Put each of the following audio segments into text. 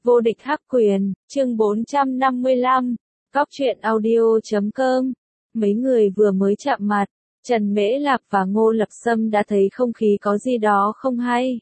Vô địch hắc quyền, chương 455, Cóc truyện audio.com. Mấy người vừa mới chạm mặt, Trần Mễ Lạc và Ngô Lập Sâm đã thấy không khí có gì đó không hay.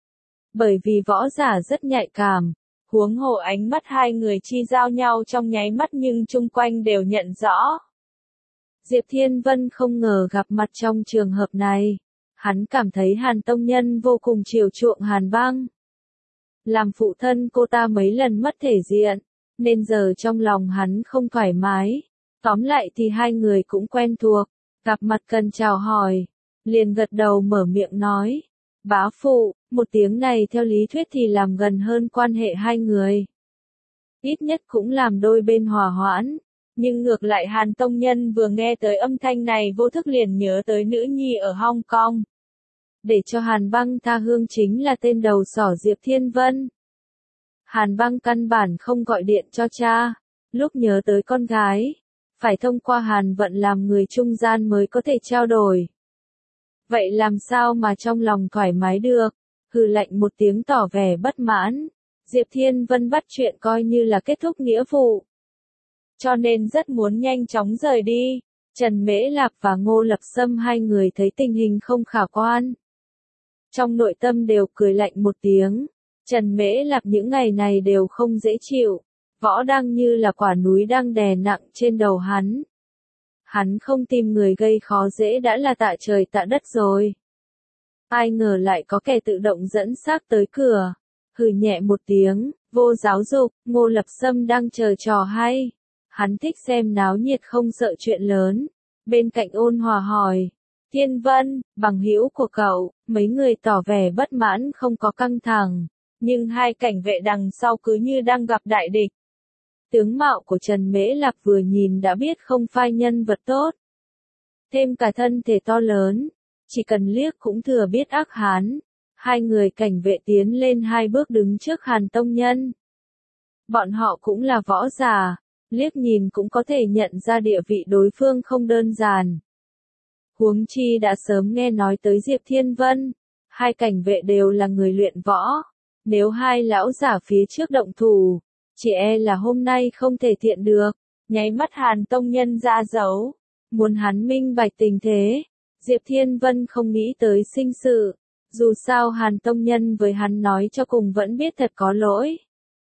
Bởi vì võ giả rất nhạy cảm, huống hồ ánh mắt hai người chi giao nhau trong nháy mắt nhưng chung quanh đều nhận rõ. Diệp Thiên Vân không ngờ gặp mặt trong trường hợp này. Hắn cảm thấy Hàn Tông Nhân vô cùng chiều chuộng Hàn Băng. Làm phụ thân cô ta mấy lần mất thể diện, nên giờ trong lòng hắn không thoải mái. Tóm lại thì hai người cũng quen thuộc, gặp mặt cần chào hỏi, liền gật đầu mở miệng nói. Bá phụ, một tiếng này theo lý thuyết thì làm gần hơn quan hệ hai người. Ít nhất cũng làm đôi bên hòa hoãn. Nhưng ngược lại Hàn Tông Nhân vừa nghe tới âm thanh này vô thức liền nhớ tới nữ nhi ở Hong Kong. Để cho Hàn Băng tha hương chính là tên đầu sỏ Diệp Thiên Vân. Hàn Băng căn bản không gọi điện cho cha, lúc nhớ tới con gái, phải thông qua Hàn Vận làm người trung gian mới có thể trao đổi. Vậy làm sao mà trong lòng thoải mái được, hừ lạnh một tiếng tỏ vẻ bất mãn, Diệp Thiên Vân bắt chuyện coi như là kết thúc nghĩa vụ. Cho nên rất muốn nhanh chóng rời đi. Trần Mễ Lạc và Ngô Lập Sâm hai người thấy tình hình không khả quan. Trong nội tâm đều cười lạnh một tiếng. Trần Mễ Lạc những ngày này đều không dễ chịu. Võ đang như là quả núi đang đè nặng trên đầu hắn. Hắn không tìm người gây khó dễ đã là tạ trời tạ đất rồi. Ai ngờ lại có kẻ tự động dẫn xác tới cửa. Hừ nhẹ một tiếng, vô giáo dục, Ngô Lập Sâm đang chờ trò hay. Hắn thích xem náo nhiệt không sợ chuyện lớn. Bên cạnh ôn hòa hỏi. Thiên Vân, bằng hữu của cậu, mấy người tỏ vẻ bất mãn không có căng thẳng. Nhưng hai cảnh vệ đằng sau cứ như đang gặp đại địch. Tướng mạo của Trần Mễ Lạc vừa nhìn đã biết không phai nhân vật tốt. Thêm cả thân thể to lớn, chỉ cần liếc cũng thừa biết ác hán. Hai người cảnh vệ tiến lên hai bước đứng trước Hàn Tông Nhân. Bọn họ cũng là võ giả. Liếc nhìn cũng có thể nhận ra địa vị đối phương không đơn giản. Huống chi đã sớm nghe nói tới Diệp Thiên Vân. Hai cảnh vệ đều là người luyện võ. Nếu hai lão giả phía trước động thủ, chỉ e là hôm nay không thể thiện được. Nháy mắt Hàn Tông Nhân ra dấu. Muốn hắn minh bạch tình thế. Diệp Thiên Vân không nghĩ tới sinh sự. Dù sao Hàn Tông Nhân với hắn nói cho cùng vẫn biết thật có lỗi.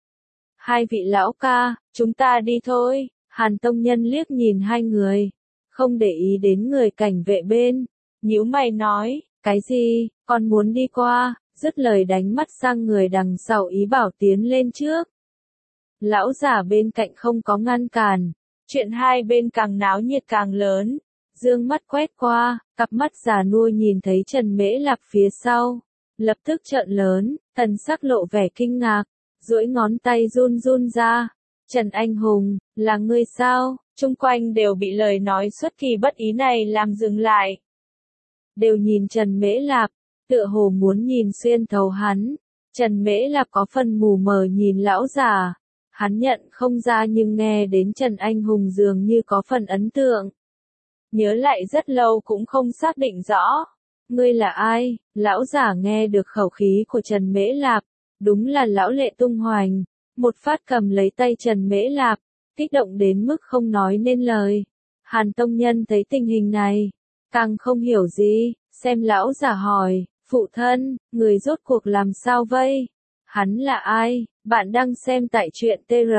Hai vị lão ca, chúng ta đi thôi. Hàn Tông Nhân liếc nhìn hai người, không để ý đến người cảnh vệ bên, nhíu mày nói, cái gì, con muốn đi qua, dứt lời đánh mắt sang người đằng sau ý bảo tiến lên trước. Lão giả bên cạnh không có ngăn cản, chuyện hai bên càng náo nhiệt càng lớn, dương mắt quét qua, cặp mắt già nua nhìn thấy Trần Mễ Lạc phía sau, lập tức trợn lớn, thần sắc lộ vẻ kinh ngạc. Duỗi ngón tay run run ra. Trần Anh Hùng, là ngươi sao? Chung quanh đều bị lời nói xuất kỳ bất ý này làm dừng lại. Đều nhìn Trần Mễ Lạc, tựa hồ muốn nhìn xuyên thấu hắn. Trần Mễ Lạc có phần mù mờ nhìn lão già. Hắn nhận không ra nhưng nghe đến Trần Anh Hùng dường như có phần ấn tượng. Nhớ lại rất lâu cũng không xác định rõ. Ngươi là ai? Lão già nghe được khẩu khí của Trần Mễ Lạc. Đúng là lão Lệ tung hoành, một phát cầm lấy tay Trần Mễ Lạc, kích động đến mức không nói nên lời. Hàn Tông Nhân thấy tình hình này, càng không hiểu gì, xem lão giả hỏi, phụ thân, người rốt cuộc làm sao vây? Hắn là ai? Bạn đang xem tại truyện TR.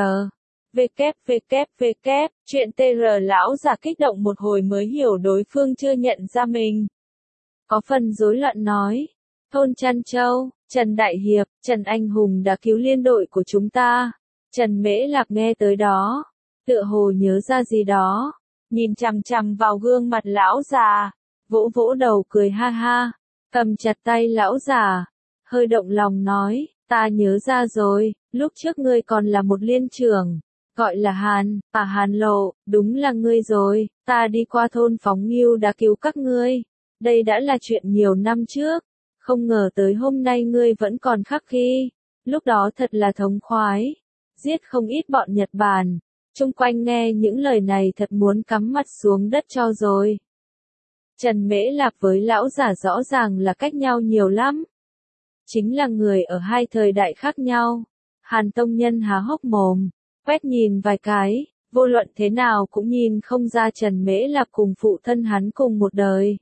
www. Truyện TR lão giả kích động một hồi mới hiểu đối phương chưa nhận ra mình. Có phần rối loạn nói, thôn Trăn Châu. Trần Đại Hiệp, Trần Anh Hùng đã cứu liên đội của chúng ta. Trần Mễ Lạc nghe tới đó, tựa hồ nhớ ra gì đó, nhìn chằm chằm vào gương mặt lão già, vỗ vỗ đầu cười ha ha, cầm chặt tay lão già, hơi động lòng nói, ta nhớ ra rồi, lúc trước ngươi còn là một liên trưởng, gọi là Hàn Lộ, đúng là ngươi rồi, ta đi qua thôn Phóng Ngưu đã cứu các ngươi, đây đã là chuyện nhiều năm trước. Không ngờ tới hôm nay ngươi vẫn còn khắc khi, lúc đó thật là thống khoái, giết không ít bọn Nhật Bản, chung quanh nghe những lời này thật muốn cắm mặt xuống đất cho rồi. Trần Mễ Lạc với lão giả rõ ràng là cách nhau nhiều lắm. Chính là người ở hai thời đại khác nhau. Hàn Tông Nhân há hốc mồm, quét nhìn vài cái, vô luận thế nào cũng nhìn không ra Trần Mễ Lạp cùng phụ thân hắn cùng một đời.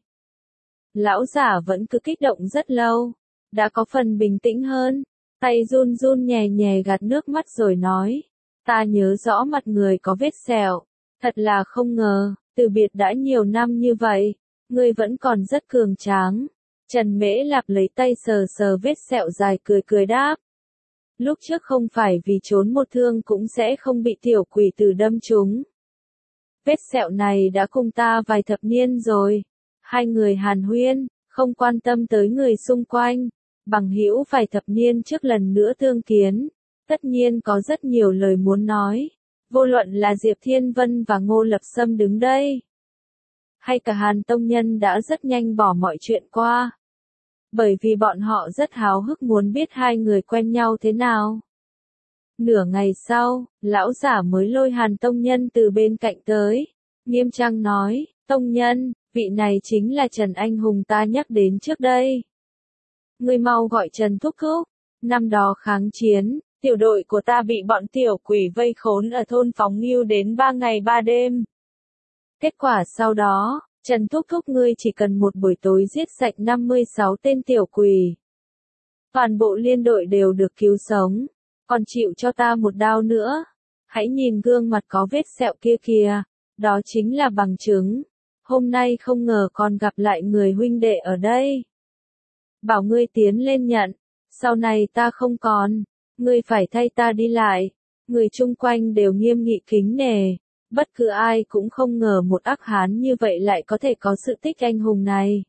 Lão giả vẫn cứ kích động rất lâu, đã có phần bình tĩnh hơn, tay run run nhẹ nhẹ gạt nước mắt rồi nói, ta nhớ rõ mặt người có vết sẹo, thật là không ngờ, từ biệt đã nhiều năm như vậy, ngươi vẫn còn rất cường tráng. Trần Mễ Lạp lấy tay sờ sờ vết sẹo dài cười cười đáp. Lúc trước không phải vì trốn một thương cũng sẽ không bị tiểu quỷ tử đâm trúng. Vết sẹo này đã cùng ta vài thập niên rồi. Hai người hàn huyên, không quan tâm tới người xung quanh. Bằng hữu vài thập niên trước lần nữa tương kiến. Tất nhiên có rất nhiều lời muốn nói. Vô luận là Diệp Thiên Vân và Ngô Lập Sâm đứng đây. Hay cả Hàn Tông Nhân đã rất nhanh bỏ mọi chuyện qua. Bởi vì bọn họ rất háo hức muốn biết hai người quen nhau thế nào. Nửa ngày sau, lão giả mới lôi Hàn Tông Nhân từ bên cạnh tới. Nghiêm trang nói, Tông Nhân, vị này chính là Trần Anh Hùng ta nhắc đến trước đây. Ngươi mau gọi Trần Thúc Thúc. Năm đó kháng chiến, tiểu đội của ta bị bọn tiểu quỷ vây khốn ở thôn Phóng Ngưu đến 3 ngày 3 đêm. Kết quả sau đó, Trần Thúc Thúc ngươi chỉ cần một buổi tối giết sạch 56 tên tiểu quỷ. Toàn bộ liên đội đều được cứu sống, còn chịu cho ta một đao nữa. Hãy nhìn gương mặt có vết sẹo kia kìa, đó chính là bằng chứng. Hôm nay không ngờ còn gặp lại người huynh đệ ở đây. Bảo ngươi tiến lên nhận, sau này ta không còn, ngươi phải thay ta đi lại. Người chung quanh đều nghiêm nghị kính nể. Bất cứ ai cũng không ngờ một ác hán như vậy lại có thể có sự tích anh hùng này.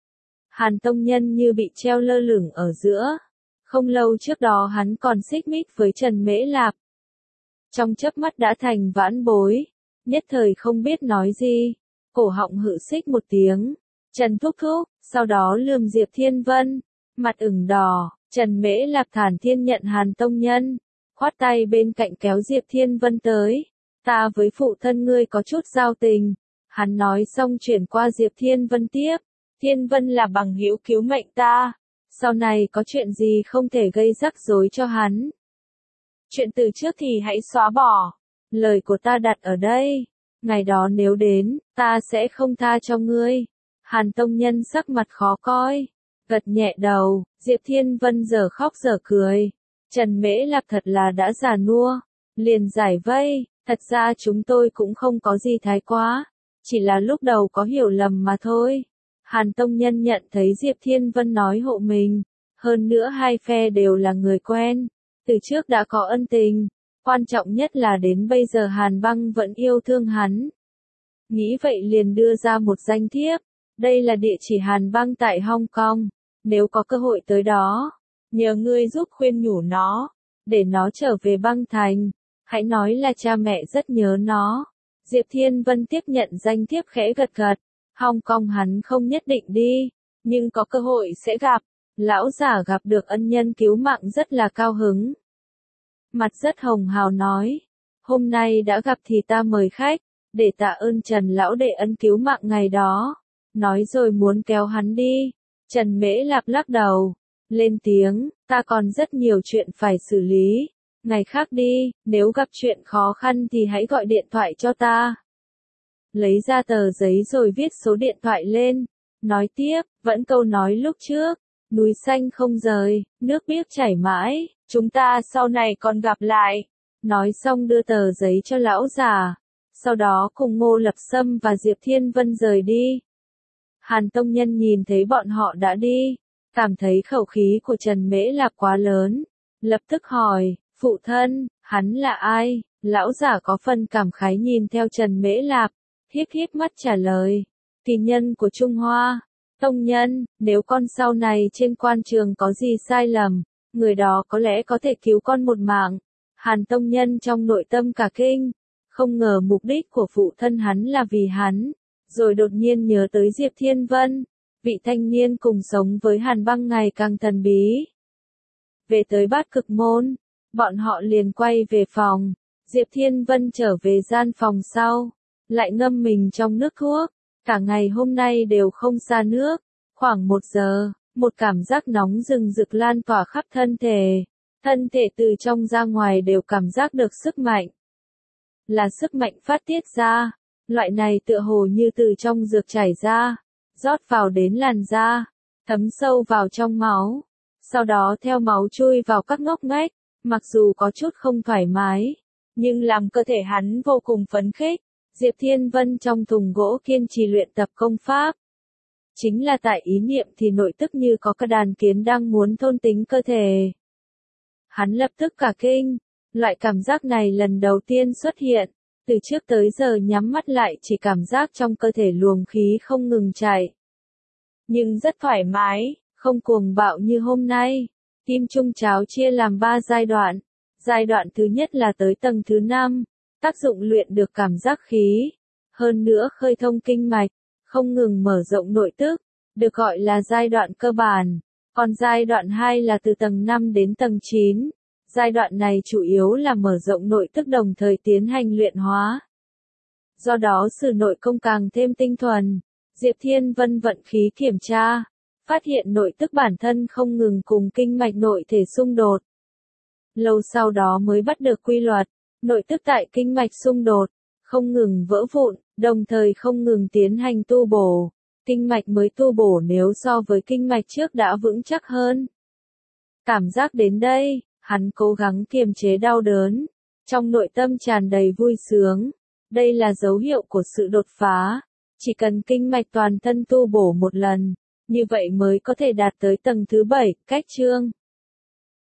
Hàn Tông Nhân như bị treo lơ lửng ở giữa. Không lâu trước đó hắn còn xích mích với Trần Mễ Lạp. Trong chớp mắt đã thành vãn bối. Nhất thời không biết nói gì. Cổ họng hự xích một tiếng. Trần Thúc Thúc, sau đó lườm Diệp Thiên Vân. Mặt ửng đỏ, Trần Mễ Lạp thản thiên nhận Hàn Tông Nhân. Khoát tay bên cạnh kéo Diệp Thiên Vân tới. Ta với phụ thân ngươi có chút giao tình. Hắn nói xong chuyển qua Diệp Thiên Vân tiếp. Thiên Vân là bằng hữu cứu mệnh ta. Sau này có chuyện gì không thể gây rắc rối cho hắn. Chuyện từ trước thì hãy xóa bỏ. Lời của ta đặt ở đây. Ngày đó nếu đến, ta sẽ không tha cho ngươi. Hàn Tông Nhân sắc mặt khó coi. Gật nhẹ đầu, Diệp Thiên Vân giờ khóc giờ cười. Trần Mễ Lạp thật là đã già nua. Liền giải vây. Thật ra chúng tôi cũng không có gì thái quá, chỉ là lúc đầu có hiểu lầm mà thôi. Hàn Tông Nhân nhận thấy Diệp Thiên Vân nói hộ mình, hơn nữa hai phe đều là người quen, từ trước đã có ân tình, quan trọng nhất là đến bây giờ Hàn Băng vẫn yêu thương hắn. Nghĩ vậy liền đưa ra một danh thiếp, đây là địa chỉ Hàn Băng tại Hong Kong, nếu có cơ hội tới đó, nhờ ngươi giúp khuyên nhủ nó, để nó trở về băng thành. Hãy nói là cha mẹ rất nhớ nó. Diệp Thiên Vân tiếp nhận danh thiếp khẽ gật gật. Hong Kong hắn không nhất định đi, nhưng có cơ hội sẽ gặp. Lão giả gặp được ân nhân cứu mạng rất là cao hứng. Mặt rất hồng hào nói. Hôm nay đã gặp thì ta mời khách, để tạ ơn Trần lão đệ ân cứu mạng ngày đó. Nói rồi muốn kéo hắn đi. Trần Mễ Lạp lắc đầu. Lên tiếng, ta còn rất nhiều chuyện phải xử lý. Ngày khác đi, nếu gặp chuyện khó khăn thì hãy gọi điện thoại cho ta. Lấy ra tờ giấy rồi viết số điện thoại lên. Nói tiếp, vẫn câu nói lúc trước. Núi xanh không rời, nước biếc chảy mãi, chúng ta sau này còn gặp lại. Nói xong đưa tờ giấy cho lão già. Sau đó cùng Ngô Lập Sâm và Diệp Thiên Vân rời đi. Hàn Tông Nhân nhìn thấy bọn họ đã đi. Cảm thấy khẩu khí của Trần Mễ Lạp quá lớn. Lập tức hỏi. Phụ thân, hắn là ai? Lão giả có phần cảm khái nhìn theo Trần Mễ Lạp, hiếp hiếp mắt trả lời. Kỳ nhân của Trung Hoa. Tông Nhân, nếu con sau này trên quan trường có gì sai lầm, người đó có lẽ có thể cứu con một mạng. Hàn Tông Nhân trong nội tâm cả kinh, không ngờ mục đích của phụ thân hắn là vì hắn, rồi đột nhiên nhớ tới Diệp Thiên Vân, vị thanh niên cùng sống với Hàn Băng ngày càng thần bí. Về tới Bát Cực Môn. Bọn họ liền quay về phòng, Diệp Thiên Vân trở về gian phòng sau, lại ngâm mình trong nước thuốc, cả ngày hôm nay đều không ra nước, khoảng 1 giờ, một cảm giác nóng rừng rực lan tỏa khắp thân thể, Thân thể từ trong ra ngoài đều cảm giác được sức mạnh. Là sức mạnh phát tiết ra. Loại này tựa hồ như từ trong dược chảy ra, rót vào đến làn da, thấm sâu vào trong máu. Sau đó theo máu chui vào các ngóc ngách, mặc dù có chút không thoải mái, nhưng làm cơ thể hắn vô cùng phấn khích. Diệp Thiên Vân trong thùng gỗ kiên trì luyện tập công pháp. Chính là tại ý niệm thì nội tức như có cả đàn kiến đang muốn thôn tính cơ thể. Hắn lập tức cả kinh, loại cảm giác này lần đầu tiên xuất hiện, từ trước tới giờ nhắm mắt lại chỉ cảm giác trong cơ thể luồng khí không ngừng chạy. Nhưng rất thoải mái, không cuồng bạo như hôm nay. Kim Trung Cháo chia làm 3 giai đoạn. Giai đoạn thứ nhất là tới tầng thứ 5, tác dụng luyện được cảm giác khí, hơn nữa khơi thông kinh mạch, không ngừng mở rộng nội tức, được gọi là giai đoạn cơ bản. Còn giai đoạn 2 là từ tầng 5 đến tầng 9. Giai đoạn này chủ yếu là mở rộng nội tức đồng thời tiến hành luyện hóa. Do đó sự nội công càng thêm tinh thuần. Diệp Thiên Vân vận khí kiểm tra, phát hiện nội tức bản thân không ngừng cùng kinh mạch nội thể xung đột. Lâu sau đó mới bắt được quy luật, nội tức tại kinh mạch xung đột, không ngừng vỡ vụn, đồng thời không ngừng tiến hành tu bổ. Kinh mạch mới tu bổ nếu so với kinh mạch trước đã vững chắc hơn. Cảm giác đến đây, hắn cố gắng kiềm chế đau đớn, trong nội tâm tràn đầy vui sướng. Đây là dấu hiệu của sự đột phá. Chỉ cần kinh mạch toàn thân tu bổ một lần, như vậy mới có thể đạt tới tầng thứ 7, cách chương.